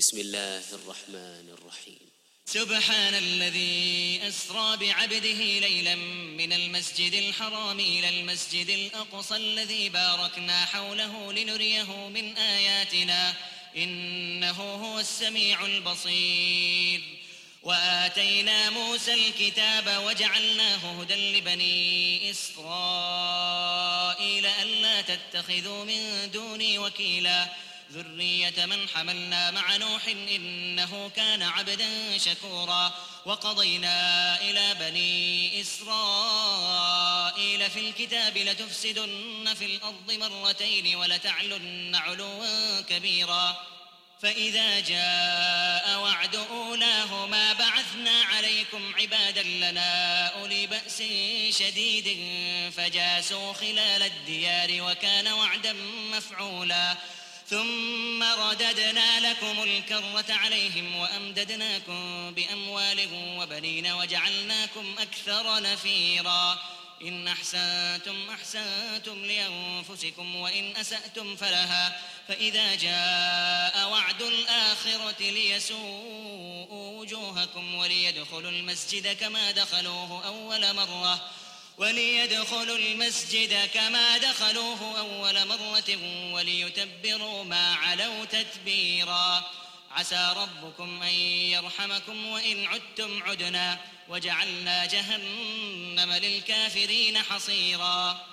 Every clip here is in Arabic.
بسم الله الرحمن الرحيم. سبحان الذي أسرى بعبده ليلا من المسجد الحرام إلى المسجد الأقصى الذي باركنا حوله لنريه من آياتنا إنه هو السميع البصير. وآتينا موسى الكتاب وجعلناه هدى لبني إسرائيل ألا تتخذوا من دوني وكيلا ذرية من حملنا مع نوح إنه كان عبدا شكورا. وقضينا إلى بني إسرائيل في الكتاب لتفسدن في الأرض مرتين ولتعلن علوا كبيرا فإذا جاء وعد أولاهما بعثنا عليكم عبادا لنا أولي بأس شديد فجاسوا خلال الديار وكان وعدا مفعولا. ثم رددنا لكم الكرة عليهم وأمددناكم بأموال وبنين وجعلناكم أكثر نفيرا. إن أحسنتم أحسنتم لأنفسكم وإن أسأتم فلها فإذا جاء وعد الآخرة ليسوءوا وجوهكم وليدخلوا المسجد كما دخلوه أول مرة وليتبروا ما علوا تتبيرا. عسى ربكم أن يرحمكم وإن عدتم عدنا وجعلنا جهنم للكافرين حصيرا.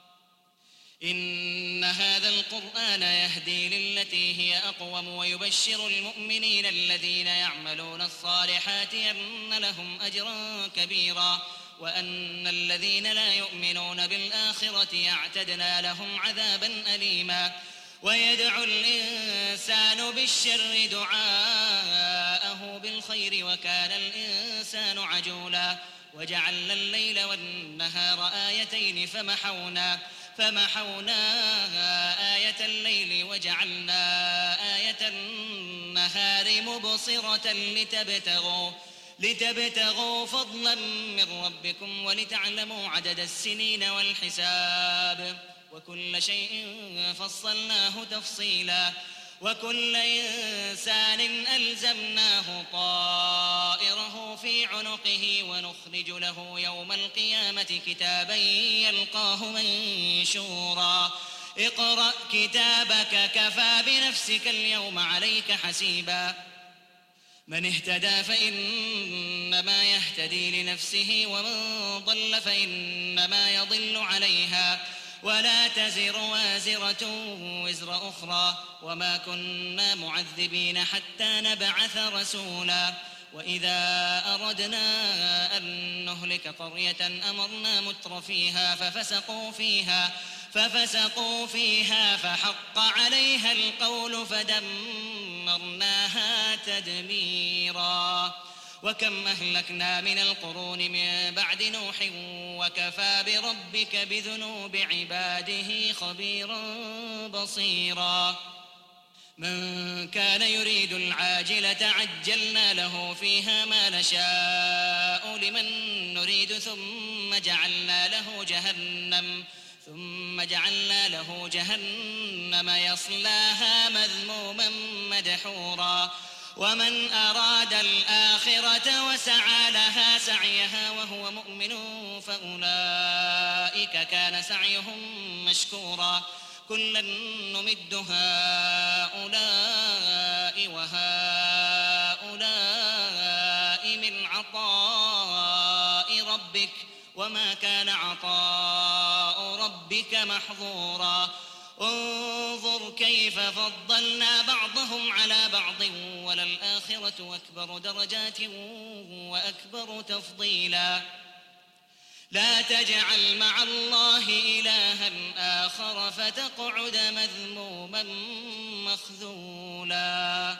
إن هذا القرآن يهدي للتي هي أقوم ويبشر المؤمنين الذين يعملون الصالحات أن لهم أجرا كبيرا وأن الذين لا يؤمنون بالآخرة أعتدنا لهم عذابا أليما. ويدعو الإنسان بالشر دعاءه بالخير وكان الإنسان عجولا. وجعلنا الليل والنهار آيتين فمحونا آية الليل وجعلنا آية النهار مبصرة لتبتغوا فضلا من ربكم ولتعلموا عدد السنين والحساب وكل شيء فصلناه تفصيلا. وكل إنسان ألزمناه طائره في عنقه ونخرج له يوم القيامة كتابا يلقاه منشورا. اقرأ كتابك كفى بنفسك اليوم عليك حسيبا. من اهتدى فإنما يهتدي لنفسه ومن ضل فإنما يضل عليها ولا تزر وازرة وزر أخرى وما كنا معذبين حتى نبعث رسولا. وإذا أردنا أن نهلك قرية أمرنا مترفيها ففسقوا فيها فحق عليها القول فدمرناها تدميرا. وكم أهلكنا من القرون من بعد نوح وكفى بربك بذنوب عباده خبيرا بصيرا. من كان يريد العاجلة عجلنا له فيها ما نشاء لمن نريد ثم جعلنا له جهنم يصلاها مذموما مدحورا. ومن أراد الآخرة وسعى لها سعيها وهو مؤمن فأولئك كان سعيهم مشكورا. كلا نمد هؤلاء وهؤلاء من عطاء ربك وما كان عطاء ربك محظورا. انظر كيف فضلنا بعضهم على بعض وللآخرة أكبر درجات وأكبر تفضيلا. لا تجعل مع الله إلها آخر فتقعد مذموما مخذولا.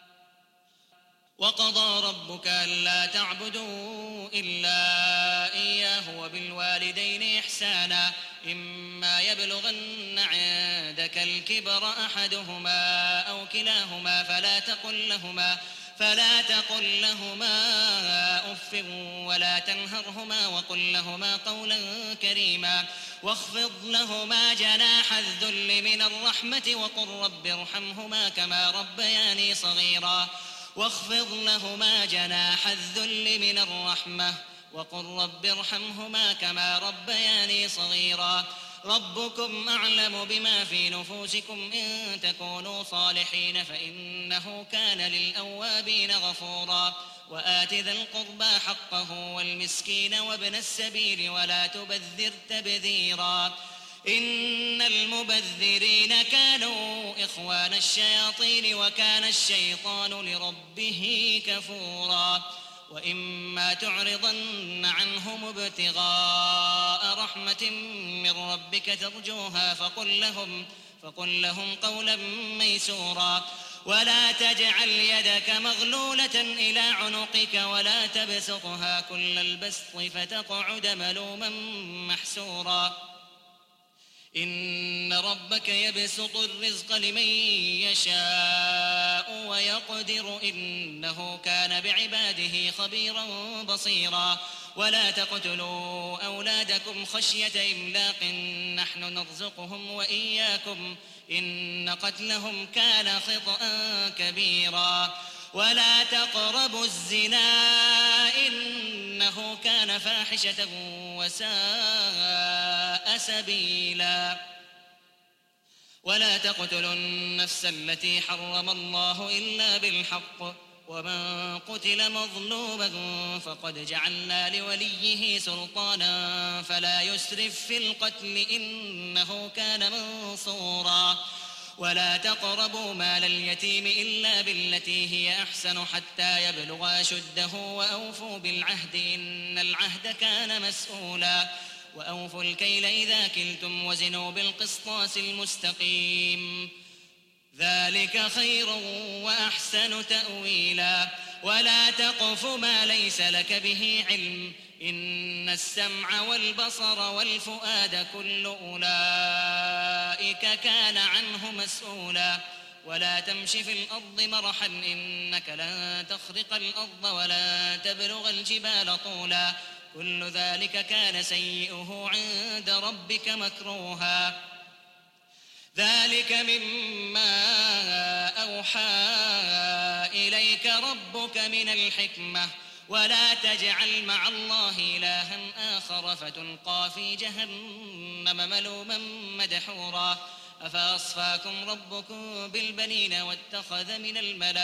وقضى ربك ألا تعبدوا إلا إياه وبالوالدين إحسانا إما يبلغن عندك الكبر أحدهما أو كلاهما فلا تقل لهما أف ولا تنهرهما وقل لهما قولا كريما. واخفض لهما جناح الذل من الرحمة وقل رب ارحمهما كما ربياني صغيرا واخفض لهما جناح الذل من الرحمة وقل رب ارحمهما كما ربياني صغيرا ربكم أعلم بما في نفوسكم إن تكونوا صالحين فإنه كان للأوابين غفورا وآت ذا القربى حقه والمسكين وابن السبيل ولا تبذر تبذيرا إن المبذرين كانوا إخوان الشياطين وكان الشيطان لربه كفورا وإما تعرضن عنهم ابتغاء رحمة من ربك ترجوها فقل لهم قولا ميسورا ولا تجعل يدك مغلولة إلى عنقك ولا تبسطها كل البسط فتقعد ملوما محسورا إن ربك يبسط الرزق لمن يشاء ويقدر إنه كان بعباده خبيرا بصيرا ولا تقتلوا أولادكم خشية إملاق نحن نرزقهم وإياكم إن قتلهم كان خطأ كبيرا ولا تقربوا الزنا إنه كان فاحشة وساء سبيلا ولا تقتلوا النفس التي حرم الله إلا بالحق ومن قتل مظلوما فقد جعلنا لوليه سلطانا فلا يسرف في القتل إنه كان منصورا ولا تقربوا مال اليتيم إلا بالتي هي أحسن حتى يبلغ أشده وأوفوا بالعهد إن العهد كان مسؤولا وأوفوا الكيل إذا كلتم وزنوا بالقسطاس المستقيم ذلك خير وأحسن تأويلا ولا تقف ما ليس لك به علم إن السمع والبصر والفؤاد كل أولئك كان عنه مسؤولا ولا تمش في الأرض مرحا إنك لن تخرق الأرض ولا تبلغ الجبال طولا كل ذلك كان سيئه عند ربك مكروها ذلك مما أوحى إليك ربك من الحكمة ولا تجعل مع الله إلها آخر فتلقى في جهنم ملوما مدحورا أفأصفاكم ربكم بالبنين واتخذ من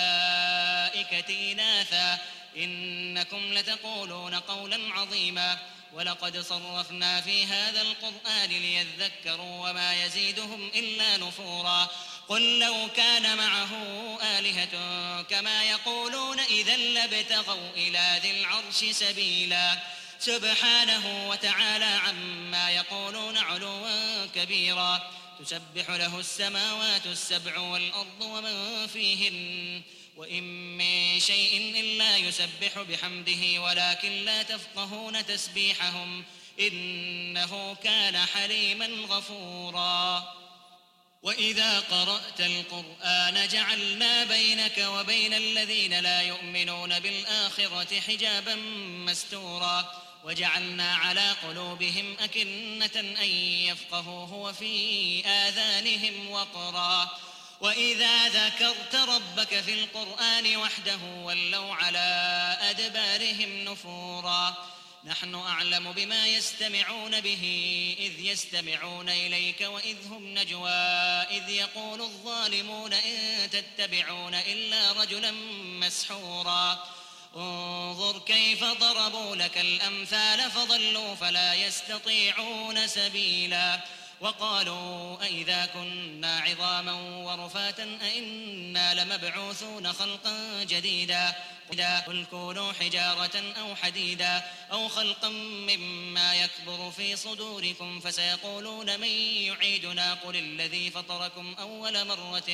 الملائكة إناثا إنكم لتقولون قولا عظيما ولقد صرفنا في هذا القرآن ليذكروا وما يزيدهم إلا نفورا قل لو كان معه آلهة كما يقولون إذا لابتغوا إلى ذي العرش سبيلا سبحانه وتعالى عما يقولون علوا كبيرا تسبح له السماوات السبع والأرض ومن فيهن وإن من شيء إلا يسبح بحمده ولكن لا تفقهون تسبيحهم إنه كان حليما غفورا وإذا قرأت القرآن جعلنا بينك وبين الذين لا يؤمنون بالآخرة حجابا مستورا وجعلنا على قلوبهم أكنة أن يفقهوه وفي آذانهم وقرا وإذا ذكرت ربك في القرآن وحده ولوا على أدبارهم نفورا نحن أعلم بما يستمعون به إذ يستمعون إليك وإذ هم نجوى إذ يقول الظالمون إن تتبعون إلا رجلا مسحورا انظر كيف ضربوا لك الأمثال فضلوا فلا يستطيعون سبيلا وقالوا أئذا كنا عظاما ورفاتا أئنا لمبعوثون خلقا جديدا قل كونوا حجارة أو حديدا أو خلقا مما يكبر في صدوركم فسيقولون من يعيدنا قل الذي فطركم أول مرة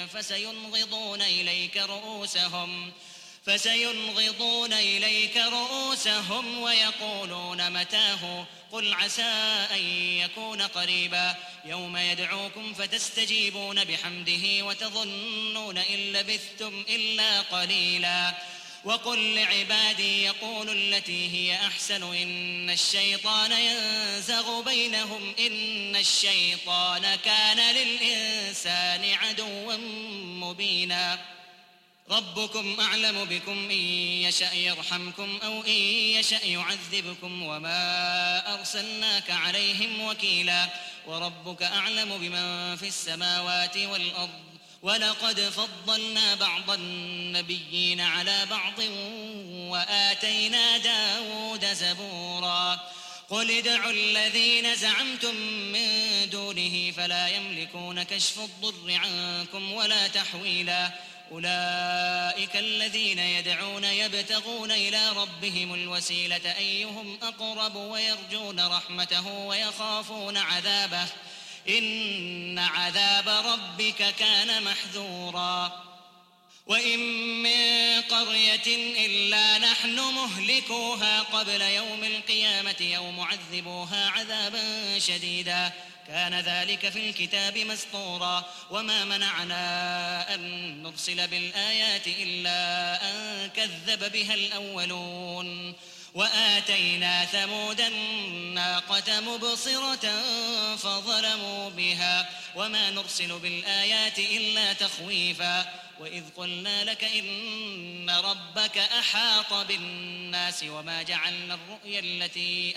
فسينغضون إليك رؤوسهم ويقولون متاه قل عسى أن يكون قريبا يوم يدعوكم فتستجيبون بحمده وتظنون إن لبثتم إلا قليلا وقل لعبادي يقولوا التي هي أحسن إن الشيطان ينزغ بينهم إن الشيطان كان للإنسان عدوا مبينا ربكم أعلم بكم إن يشأ يرحمكم أو إن يشأ يعذبكم وما أرسلناك عليهم وكيلا وربك أعلم بمن في السماوات والأرض ولقد فضلنا بعض النبيين على بعض وآتينا داود زبورا قل ادعوا الذين زعمتم من دونه فلا يملكون كشف الضر عنكم ولا تحويلا أولئك الذين يدعون يبتغون إلى ربهم الوسيلة أيهم أقرب ويرجون رحمته ويخافون عذابه إن عذاب ربك كان محذورا وإن من قرية إلا نحن مهلكوها قبل يوم القيامة أو معذبوها عذابا شديدا كان ذلك في الكتاب مسطورا وما منعنا أن نرسل بالآيات إلا أن كذب بها الأولون وآتينا ثمود الناقة مبصرة فظلموا بها وما نرسل بالآيات إلا تخويفا وإذ قلنا لك إن ربك أحاط بالناس وما جعلنا الرؤيا التي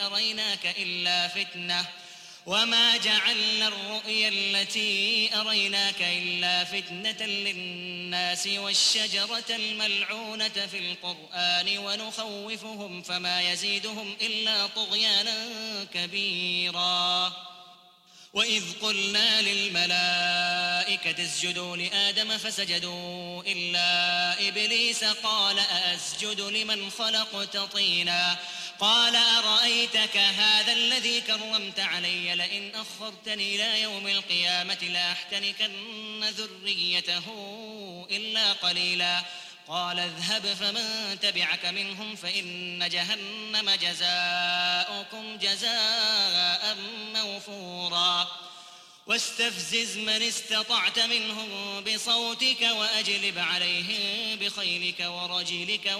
أريناك إلا فتنة للناس والشجرة الملعونة في القرآن ونخوفهم فما يزيدهم إلا طغيانا كبيرا وإذ قلنا للملائكة اسجدوا لآدم فسجدوا إلا إبليس قال أأسجد لمن خلقت طينا قال أرأيتك هذا الذي كرمت علي لئن أخرتني إلى يوم القيامة لأحتنكن ذريته إلا قليلا قال اذهب فمن تبعك منهم فإن جهنم جزاؤكم جزاء موفورا واستفزز من استطعت منهم بصوتك وأجلب عليهم بخيلك ورجلك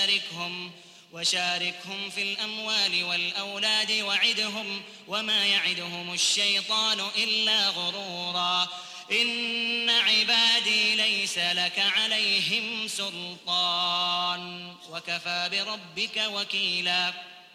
وشاركهم في الأموال والأولاد وعدهم وما يعدهم الشيطان إلا غرورا إن عبادي ليس لك عليهم سلطان وكفى بربك وكيلا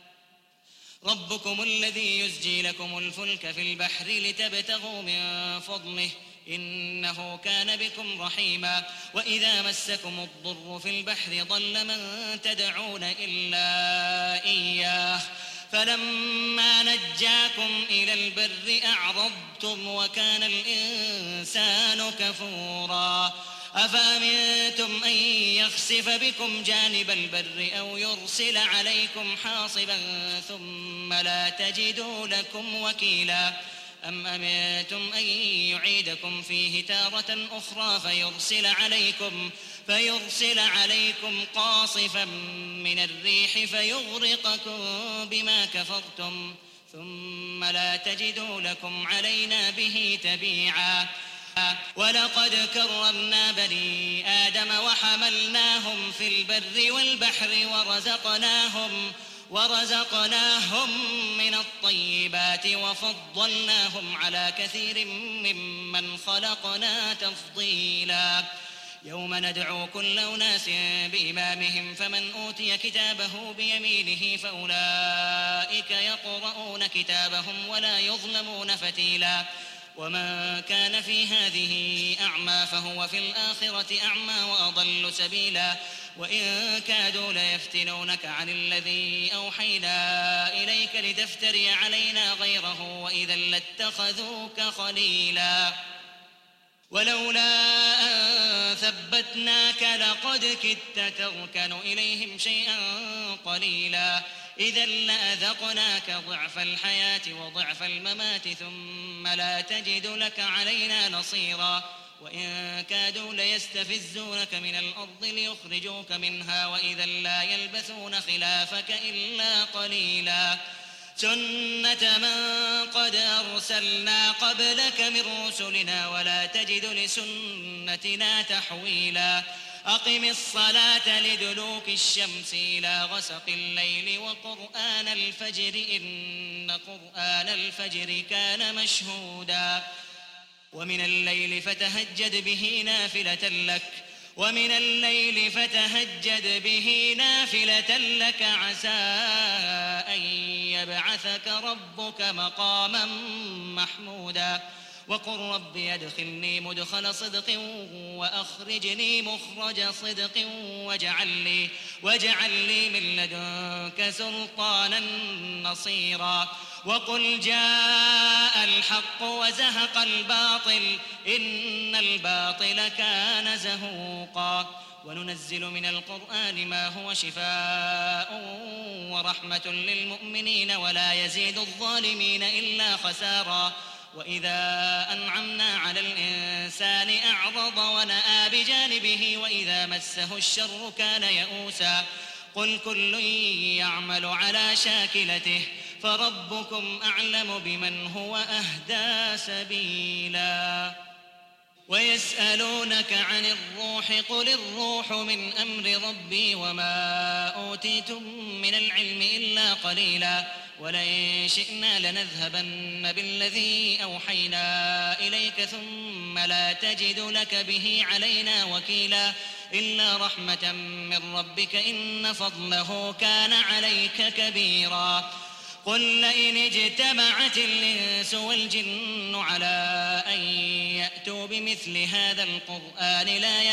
ربكم الذي يزجي لكم الفلك في البحر لتبتغوا من فضله إنه كان بكم رحيما وإذا مسكم الضر في البحر ضل من تدعون إلا إياه فلما نجاكم إلى البر أعرضتم وكان الإنسان كفورا أفأمنتم أن يخسف بكم جانب البر أو يرسل عليكم حاصبا ثم لا تجدوا لكم وكيلا أم أمنتم أن يعيدكم فيه تارة أخرى فيرسل عليكم قاصفا من الريح فيغرقكم بما كفرتم ثم لا تجدوا لكم علينا به تبيعا ولقد كرمنا بني آدم وحملناهم في البر والبحر ورزقناهم من الطيبات وفضلناهم على كثير ممن خلقنا تفضيلا يوم ندعو كل أناس بإمامهم فمن أوتي كتابه بيمينه فأولئك يقرؤون كتابهم ولا يظلمون فتيلا ومن كان في هذه أعمى فهو في الآخرة أعمى وأضل سبيلا وإن كادوا ليفتنونك عن الذي أوحينا إليك لتفتري علينا غيره وإذا لاتخذوك خليلا ولولا أن ثبتناك لقد كدت تركن إليهم شيئا قليلا إذا لأذقناك ضعف الحياة وضعف الممات ثم لا تجد لك علينا نصيرا وإن كادوا ليستفزونك من الأرض ليخرجوك منها وإذا لا يلبثون خلافك إلا قليلا سنة من قد أرسلنا قبلك من رسلنا ولا تجد لسنتنا تحويلا أقم الصلاة لدلوك الشمس إلى غسق الليل وقرآن الفجر إن قرآن الفجر كان مشهودا ومن الليل فتهجد به نافلة لك عسى أن يبعثك ربك مقاما محمودا وقل رب أدخلني مدخل صدق وأخرجني مخرج صدق واجعل لي من لدنك سلطانا نصيرا وقل جاء الحق وزهق الباطل إن الباطل كان زهوقا وننزل من القرآن ما هو شفاء ورحمة للمؤمنين ولا يزيد الظالمين إلا خسارا وإذا أنعمنا على الإنسان أعرض ونأى بجانبه وإذا مسه الشر كان يئوسا قل كل يعمل على شاكلته فربكم أعلم بمن هو أهدى سبيلا ويسألونك عن الروح قل الروح من أمر ربي وما أوتيتم من العلم إلا قليلا ولئن شئنا لنذهبن بالذي أوحينا إليك ثم لا تجد لك به علينا وكيلا إلا رحمة من ربك إن فضله كان عليك كبيرا قل لئن اجتمعت الإنس والجن على أن يأتوا بمثل هذا القرآن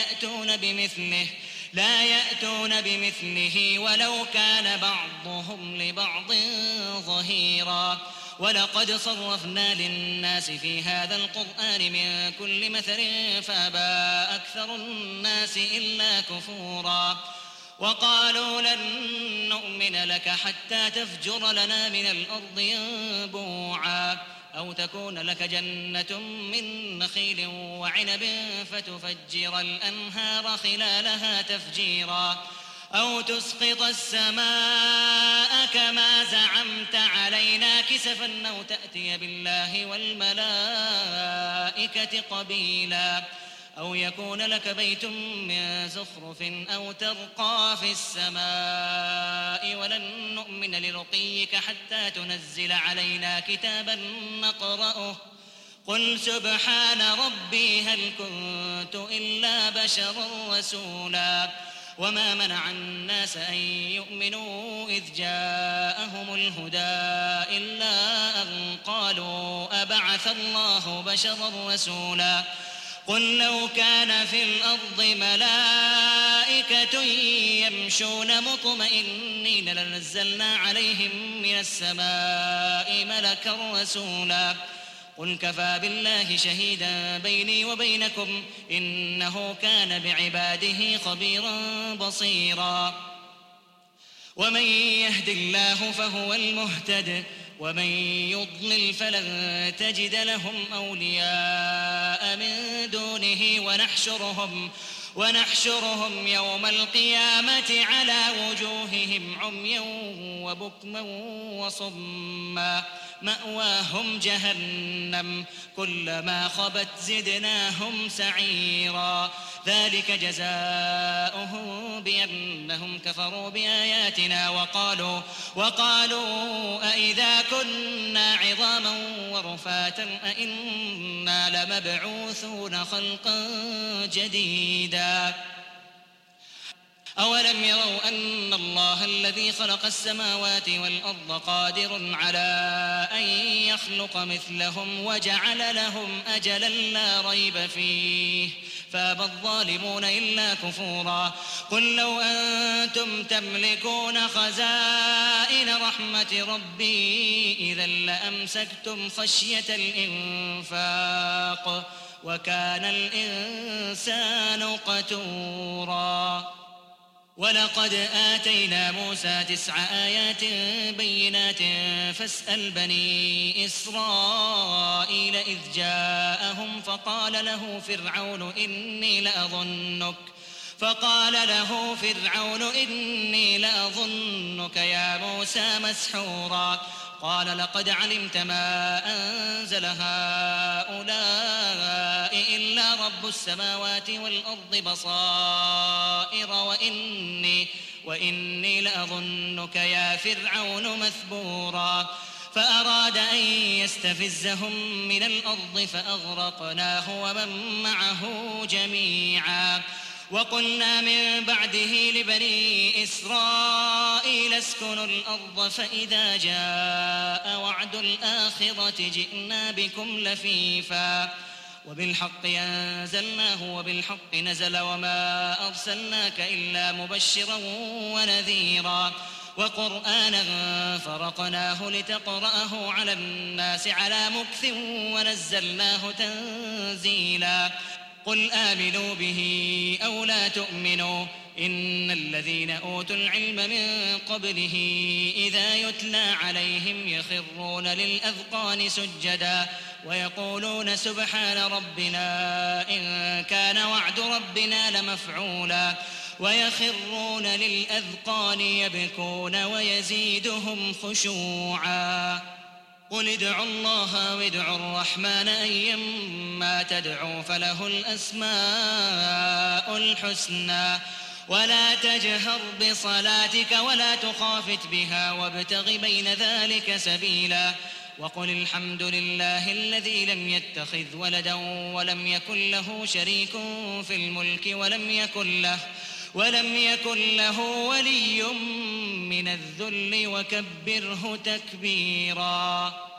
لا يأتون بمثله ولو كان بعضهم لبعض ظهيرا ولقد صرفنا للناس في هذا القرآن من كل مثل فأبى أكثر الناس إلا كفورا وقالوا لن نؤمن لك حتى تفجر لنا من الأرض ينبوعا أو تكون لك جنة من نخيل وعنب فتفجر الأنهار خلالها تفجيرا أو تسقط السماء كما زعمت علينا كسفا أو تأتي بالله والملائكة قبيلا أو يكون لك بيت من زخرف أو ترقى في السماء ولن نؤمن لرقيك حتى تنزل علينا كتابا نقرأه قل سبحان ربي هل كنت إلا بشرا رسولا وما منع الناس أن يؤمنوا إذ جاءهم الهدى إلا أن قالوا أبعث الله بشرا رسولا قل لو كان في الأرض ملائكة يمشون مطمئنين لنزلنا عليهم من السماء ملكا رسولا قل كفى بالله شهيدا بيني وبينكم إنه كان بعباده خبيرا بصيرا ومن يهد الله فهو المهتد ومن يضلل فلن تجد لهم أولياء من دونه ونحشرهم يوم القيامة على وجوههم عميا وبكما وصما مأواهم جهنم كلما خبت زدناهم سعيرا ذلك جزاؤهم بأنهم كفروا بآياتنا وقالوا أئذا كنا عظاما ورفاتا أئنا لمبعوثون خلقا جديدا أولم يروا أن الله الذي خلق السماوات والأرض قادر على أن يخلق مثلهم وجعل لهم أجلا لا ريب فيه فأبى الظالمون إلا كفورا قل لو أنتم تملكون خزائن رحمة ربي إذا لأمسكتم خشية الإنفاق وكان الإنسان قتورا ولقد آتينا موسى 9 آيات بينات فاسأل بني إسرائيل إذ جاءهم فقال له فرعون إني لأظنك يا موسى مسحورا قال لقد علمت ما أنزل هؤلاء إلا رب السماوات والأرض بصائر وإني لأظنك يا فرعون مثبورا فأراد أن يستفزهم من الأرض فأغرقناه ومن معه جميعا وقلنا من بعده لبني إسرائيل اسكنوا الأرض فإذا جاء وعد الآخرة جئنا بكم لفيفا وبالحق أنزلناه وبالحق نزل وما أرسلناك إلا مبشرا ونذيرا وقرآنا فرقناه لتقرأه على الناس على مكث ونزلناه تنزيلا قل آمنوا به أو لا تؤمنوا إن الذين أوتوا العلم من قبله إذا يتلى عليهم يخرون للأذقان سجدا ويقولون سبحان ربنا إن كان وعد ربنا لمفعولا ويخرون للأذقان يبكون ويزيدهم خشوعا قل ادعوا الله وادعوا الرحمن أيما تدعوا فله الأسماء الحسنى ولا تجهر بصلاتك ولا تخافت بها وابتغ بين ذلك سبيلا وقل الحمد لله الذي لم يتخذ ولدا ولم يكن له شريك في الملك ولم يكن له ولي من الذل وكبره تكبيرا